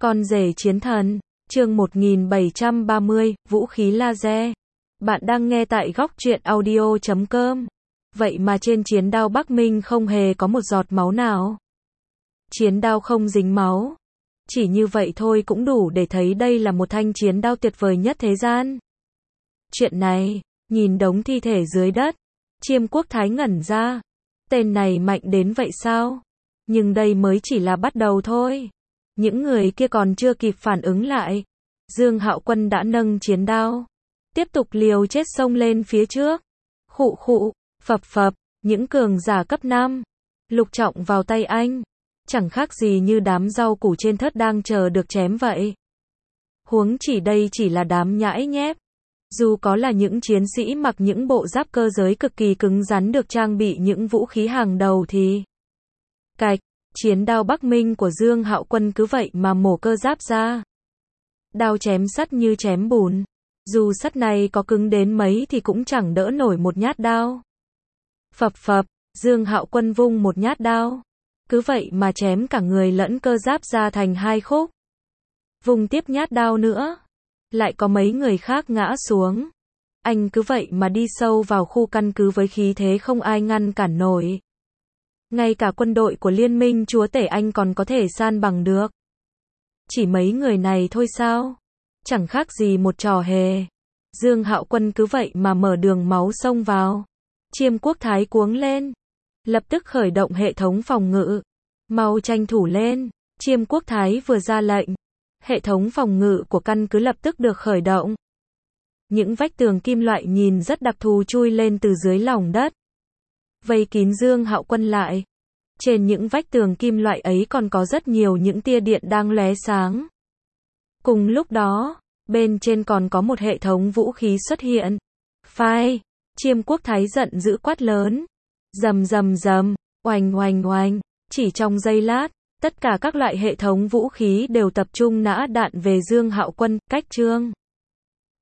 Con rể chiến thần, chương 1730, vũ khí laser. Bạn đang nghe tại góc truyện audio.com. Vậy mà trên chiến đao Bắc Minh không hề có một giọt máu nào. Chiến đao không dính máu. Chỉ như vậy thôi cũng đủ để thấy đây là một thanh chiến đao tuyệt vời nhất thế gian. Chuyện này, nhìn đống thi thể dưới đất, Chiêm Quốc Thái ngẩn ra. Tên này mạnh đến vậy sao? Nhưng đây mới chỉ là bắt đầu thôi. Những người kia còn chưa kịp phản ứng lại. Dương Hạo Quân đã nâng chiến đao, tiếp tục liều chết xông lên phía trước. Khụ khụ, phập phập, những cường giả cấp 5, lục trọng vào tay anh. Chẳng khác gì như đám rau củ trên thớt đang chờ được chém vậy. Huống chỉ đây chỉ là đám nhãi nhép. Dù có là những chiến sĩ mặc những bộ giáp cơ giới cực kỳ cứng rắn được trang bị những vũ khí hàng đầu thì... Cạch, chiến đao Bắc Minh của Dương Hạo Quân cứ vậy mà mổ cơ giáp ra. Đao chém sắt như chém bùn. Dù sắt này có cứng đến mấy thì cũng chẳng đỡ nổi một nhát đao. Phập phập, Dương Hạo Quân vung một nhát đao. Cứ vậy mà chém cả người lẫn cơ giáp ra thành hai khúc. Vung tiếp nhát đao nữa. Lại có mấy người khác ngã xuống. Anh cứ vậy mà đi sâu vào khu căn cứ với khí thế không ai ngăn cản nổi. Ngay cả quân đội của Liên minh Chúa Tể Anh còn có thể san bằng được. Chỉ mấy người này thôi sao? Chẳng khác gì một trò hề. Dương Hạo Quân cứ vậy mà mở đường máu xông vào. Chiêm Quốc Thái cuống lên. Lập tức khởi động hệ thống phòng ngự. Mau tranh thủ lên. Chiêm Quốc Thái vừa ra lệnh. Hệ thống phòng ngự của căn cứ lập tức được khởi động. Những vách tường kim loại nhìn rất đặc thù chui lên từ dưới lòng đất. Vây kín Dương Hạo Quân lại. Trên những vách tường kim loại ấy còn có rất nhiều những tia điện đang lóe sáng. Cùng lúc đó, bên trên còn có một hệ thống vũ khí xuất hiện. Phai! Chiêm Quốc Thái giận dữ quát lớn. Rầm rầm rầm, oanh oanh oanh. Chỉ trong giây lát, tất cả các loại hệ thống vũ khí đều tập trung nã đạn về Dương Hạo Quân. Cách chương